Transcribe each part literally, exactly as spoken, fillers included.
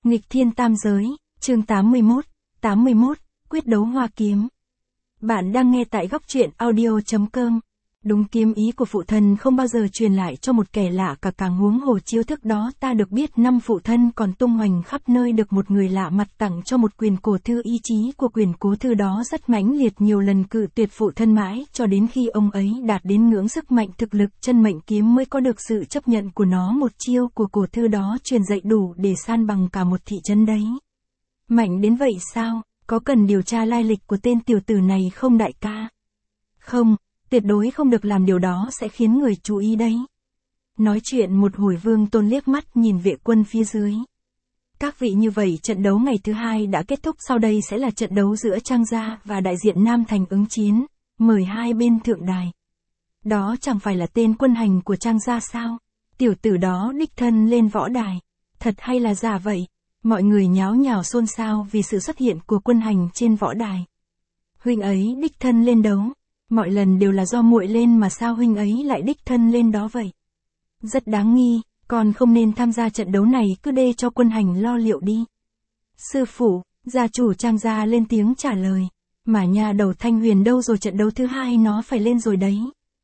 Nghịch thiên tam giới, chương tám mươi mốt, tám mươi mốt, quyết đấu hoa kiếm. Bạn đang nghe tại góc truyện audio chấm com. Đúng kiếm ý của phụ thân không bao giờ truyền lại cho một kẻ lạ cả, càng huống hồ chiêu thức đó ta được biết năm phụ thân còn tung hoành khắp nơi, được một người lạ mặt tặng cho một quyền cổ thư. Ý chí của quyền cố thư đó rất mãnh liệt, nhiều lần cự tuyệt phụ thân mãi cho đến khi ông ấy đạt đến ngưỡng sức mạnh thực lực chân mệnh kiếm mới có được sự chấp nhận của nó. Một chiêu của cổ thư đó truyền dạy đủ để san bằng cả một thị trấn đấy. Mạnh đến vậy sao? Có cần điều tra lai lịch của tên tiểu tử này không đại ca? Không, tuyệt đối không được làm điều đó, sẽ khiến người chú ý đấy. Nói chuyện một hồi, Vương Tôn liếc mắt nhìn vệ quân phía dưới. Các vị, như vậy trận đấu ngày thứ hai đã kết thúc, sau đây sẽ là trận đấu giữa Trang Gia và đại diện Nam Thành ứng chiến, mời hai bên thượng đài. Đó chẳng phải là tên Quân Hành của Trang Gia sao? Tiểu tử đó đích thân lên võ đài. Thật hay là giả vậy? Mọi người nháo nhào xôn xao vì sự xuất hiện của Quân Hành trên võ đài. Huynh ấy đích thân lên đấu. Mọi lần đều là do muội lên mà sao huynh ấy lại đích thân lên đó vậy? Rất đáng nghi, còn không nên tham gia trận đấu này, cứ để cho Quân Hành lo liệu đi. Sư phụ, gia chủ Trang Gia lên tiếng trả lời. Mà nhà đầu Thanh Huyền đâu rồi, trận đấu thứ hai nó phải lên rồi đấy.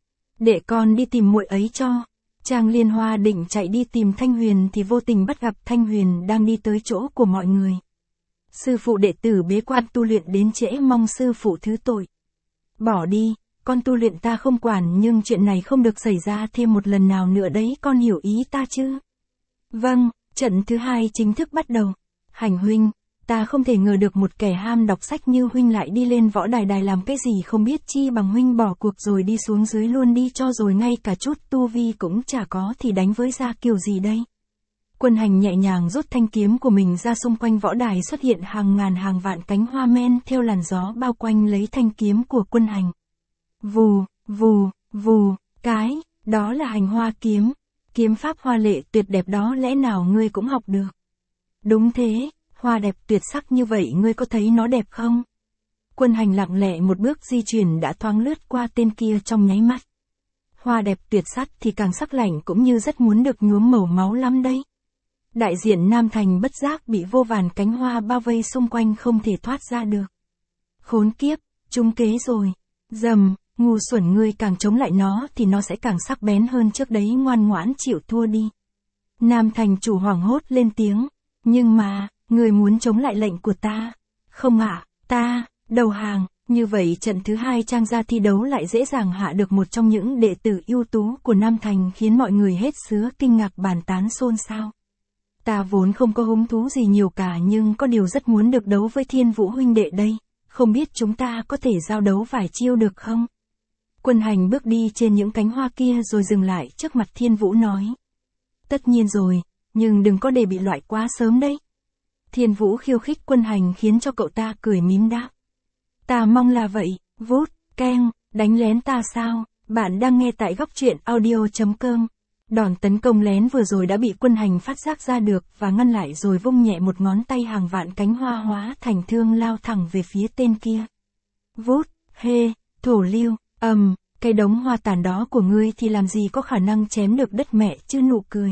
Để con đi tìm muội ấy cho. Trang Liên Hoa định chạy đi tìm Thanh Huyền thì vô tình bắt gặp Thanh Huyền đang đi tới chỗ của mọi người. Sư phụ, đệ tử bế quan tu luyện đến trễ, mong sư phụ thứ tội. Bỏ đi, con tu luyện ta không quản, nhưng chuyện này không được xảy ra thêm một lần nào nữa đấy, con hiểu ý ta chứ? Vâng, trận thứ hai chính thức bắt đầu. Hành huynh, ta không thể ngờ được một kẻ ham đọc sách như huynh lại đi lên võ đài. Đài làm cái gì không biết, chi bằng huynh bỏ cuộc rồi đi xuống dưới luôn đi cho rồi, ngay cả chút tu vi cũng chả có thì đánh với gia kiểu gì đây? Quân Hành nhẹ nhàng rút thanh kiếm của mình ra, xung quanh võ đài xuất hiện hàng ngàn hàng vạn cánh hoa men theo làn gió bao quanh lấy thanh kiếm của Quân Hành. Vù, vù, vù, cái, đó là hành hoa kiếm. Kiếm pháp hoa lệ tuyệt đẹp đó, lẽ nào ngươi cũng học được? Đúng thế, hoa đẹp tuyệt sắc như vậy, ngươi có thấy nó đẹp không? Quân Hành lặng lẽ một bước di chuyển đã thoáng lướt qua tên kia trong nháy mắt. Hoa đẹp tuyệt sắc thì càng sắc lạnh, cũng như rất muốn được nhuốm màu máu lắm đấy. Đại diện Nam Thành bất giác bị vô vàn cánh hoa bao vây xung quanh, không thể thoát ra được. Khốn kiếp, trúng kế rồi. Dầm, ngu xuẩn, ngươi càng chống lại nó thì nó sẽ càng sắc bén hơn trước đấy, ngoan ngoãn chịu thua đi. Nam Thành chủ hoảng hốt lên tiếng. Nhưng mà, ngươi muốn chống lại lệnh của ta? Không ạ, à, ta, đầu hàng. Như vậy trận thứ hai Trang Gia thi đấu lại dễ dàng hạ được một trong những đệ tử ưu tú của Nam Thành, khiến mọi người hết sứa kinh ngạc bàn tán xôn xao. Ta vốn không có hứng thú gì nhiều cả, nhưng có điều rất muốn được đấu với Thiên Vũ huynh đệ đây. Không biết chúng ta có thể giao đấu vài chiêu được không? Quân Hành bước đi trên những cánh hoa kia rồi dừng lại trước mặt Thiên Vũ nói. Tất nhiên rồi, nhưng đừng có để bị loại quá sớm đấy. Thiên Vũ khiêu khích Quân Hành khiến cho cậu ta cười mím đáp. Ta mong là vậy. Vút, keng, đánh lén ta sao? Bạn đang nghe tại góc truyện audio chấm com. Đòn tấn công lén vừa rồi đã bị Quân Hành phát giác ra được và ngăn lại, rồi vung nhẹ một ngón tay, hàng vạn cánh hoa hóa thành thương lao thẳng về phía tên kia. Vút, hê, thổ lưu, ầm, um, cái đống hoa tàn đó của ngươi thì làm gì có khả năng chém được đất mẹ chứ, nụ cười.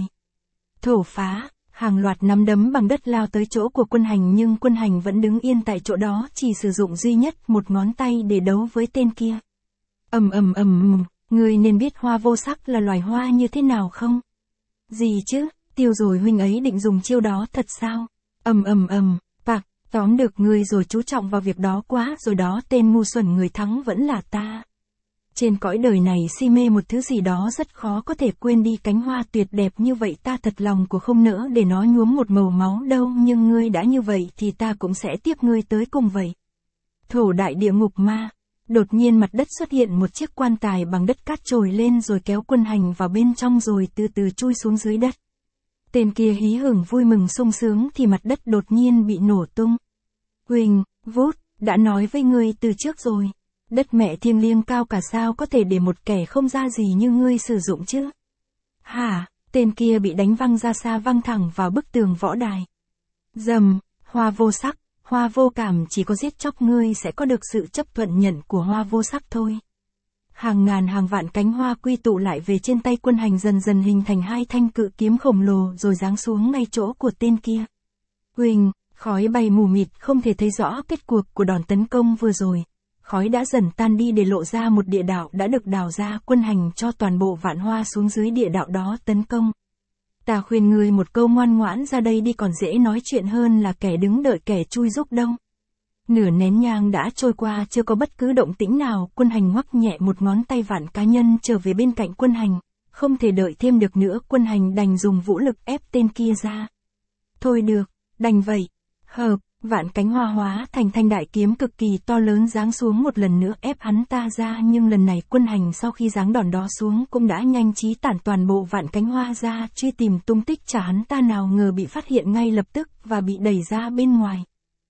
Thổ phá, hàng loạt nắm đấm bằng đất lao tới chỗ của Quân Hành, nhưng Quân Hành vẫn đứng yên tại chỗ đó, chỉ sử dụng duy nhất một ngón tay để đấu với tên kia. Ầm ầm ầm, ngươi nên biết hoa vô sắc là loài hoa như thế nào không? Gì chứ, tiêu rồi, huynh ấy định dùng chiêu đó thật sao? Ầm ầm ầm, bạc, tóm được ngươi rồi, chú trọng vào việc đó quá rồi đó, tên ngu xuẩn, người thắng vẫn là ta. Trên cõi đời này si mê một thứ gì đó rất khó có thể quên đi, cánh hoa tuyệt đẹp như vậy ta thật lòng của không nỡ để nó nhuốm một màu máu đâu, nhưng ngươi đã như vậy thì ta cũng sẽ tiếp ngươi tới cùng vậy. Thổ đại địa ngục ma. Đột nhiên mặt đất xuất hiện một chiếc quan tài bằng đất cát trồi lên rồi kéo Quân Hành vào bên trong, rồi từ từ chui xuống dưới đất. Tên kia hí hửng vui mừng sung sướng thì mặt đất đột nhiên bị nổ tung. Huỳnh, vút, đã nói với ngươi từ trước rồi. Đất mẹ thiêng liêng cao cả, sao có thể để một kẻ không ra gì như ngươi sử dụng chứ? Hả? Tên kia bị đánh văng ra xa, văng thẳng vào bức tường võ đài. Dầm, hoa vô sắc, hoa vô cảm, chỉ có giết chóc ngươi sẽ có được sự chấp thuận nhận của hoa vô sắc thôi. Hàng ngàn hàng vạn cánh hoa quy tụ lại về trên tay Quân Hành, dần dần hình thành hai thanh cự kiếm khổng lồ rồi giáng xuống ngay chỗ của tên kia. Huỳnh, khói bay mù mịt không thể thấy rõ kết cuộc của đòn tấn công vừa rồi. Khói đã dần tan đi để lộ ra một địa đạo đã được đào ra, quân hành cho toàn bộ Vạn Hoa xuống dưới địa đạo đó tấn công. Ta khuyên ngươi một câu, ngoan ngoãn ra đây đi, còn dễ nói chuyện hơn là kẻ đứng đợi kẻ chui rúc đâu. Nửa nén nhang đã trôi qua chưa có bất cứ động tĩnh nào, quân hành ngoắc nhẹ một ngón tay, Vạn cá nhân trở về bên cạnh quân hành. Không thể đợi thêm được nữa, quân hành đành dùng vũ lực ép tên kia ra. Thôi được, đành vậy. Hợp, Vạn cánh hoa hóa thành thanh đại kiếm cực kỳ to lớn giáng xuống một lần nữa ép hắn ta ra, nhưng lần này quân hành sau khi giáng đòn đó xuống cũng đã nhanh trí tản toàn bộ vạn cánh hoa ra, truy tìm tung tích chả hắn ta nào ngờ bị phát hiện ngay lập tức và bị đẩy ra bên ngoài.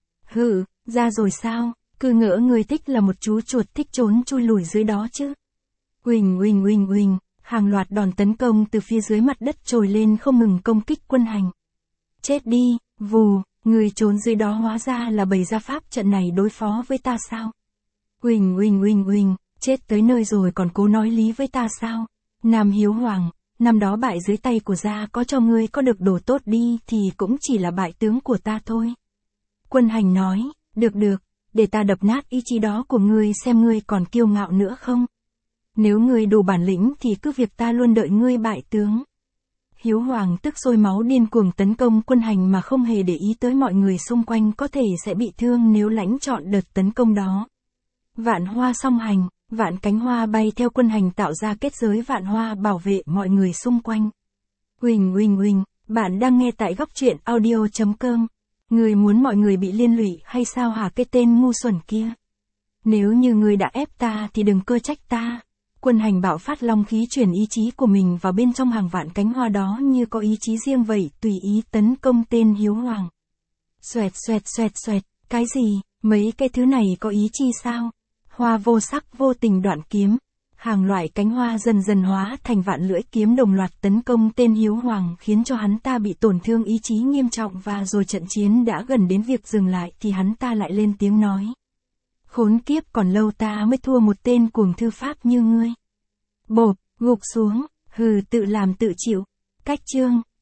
Hừ, ra rồi sao, cứ ngỡ người thích là một chú chuột thích trốn chui lùi dưới đó chứ. Huỳnh huỳnh huỳnh huỳnh, hàng loạt đòn tấn công từ phía dưới mặt đất trồi lên không ngừng công kích quân hành. Chết đi, vù. Người trốn dưới đó hóa ra là bày ra pháp trận này đối phó với ta sao? Huỳnh huỳnh huỳnh huỳnh, chết tới nơi rồi còn cố nói lý với ta sao? Nam Hiếu Hoàng, năm đó bại dưới tay của gia, có cho ngươi có được đồ tốt đi thì cũng chỉ là bại tướng của ta thôi. Quân hành nói, được được, để ta đập nát ý chí đó của ngươi xem ngươi còn kiêu ngạo nữa không? Nếu ngươi đủ bản lĩnh thì cứ việc, ta luôn đợi ngươi bại tướng. Hiếu Hoàng tức sôi máu điên cuồng tấn công quân hành mà không hề để ý tới mọi người xung quanh có thể sẽ bị thương nếu lãnh trọn đợt tấn công đó. Vạn hoa song hành, vạn cánh hoa bay theo quân hành tạo ra kết giới vạn hoa bảo vệ mọi người xung quanh. Huỳnh huỳnh huỳnh, bạn đang nghe tại góc truyện audio chấm com. Người muốn mọi người bị liên lụy hay sao hả cái tên ngu xuẩn kia? Nếu như người đã ép ta thì đừng cơ trách ta. Quân hành bạo phát long khí, chuyển ý chí của mình vào bên trong hàng vạn cánh hoa đó như có ý chí riêng vậy, tùy ý tấn công tên Hiếu Hoàng. Xoẹt xoẹt xoẹt xoẹt, cái gì, mấy cái thứ này có ý chi sao? Hoa vô sắc vô tình đoạn kiếm, hàng loại cánh hoa dần dần hóa thành vạn lưỡi kiếm đồng loạt tấn công tên Hiếu Hoàng, khiến cho hắn ta bị tổn thương ý chí nghiêm trọng, và rồi trận chiến đã gần đến việc dừng lại thì hắn ta lại lên tiếng nói. Khốn kiếp, còn lâu ta mới thua một tên cuồng thư pháp như ngươi. Bộp, gục xuống, hừ, tự làm tự chịu. Cách chương.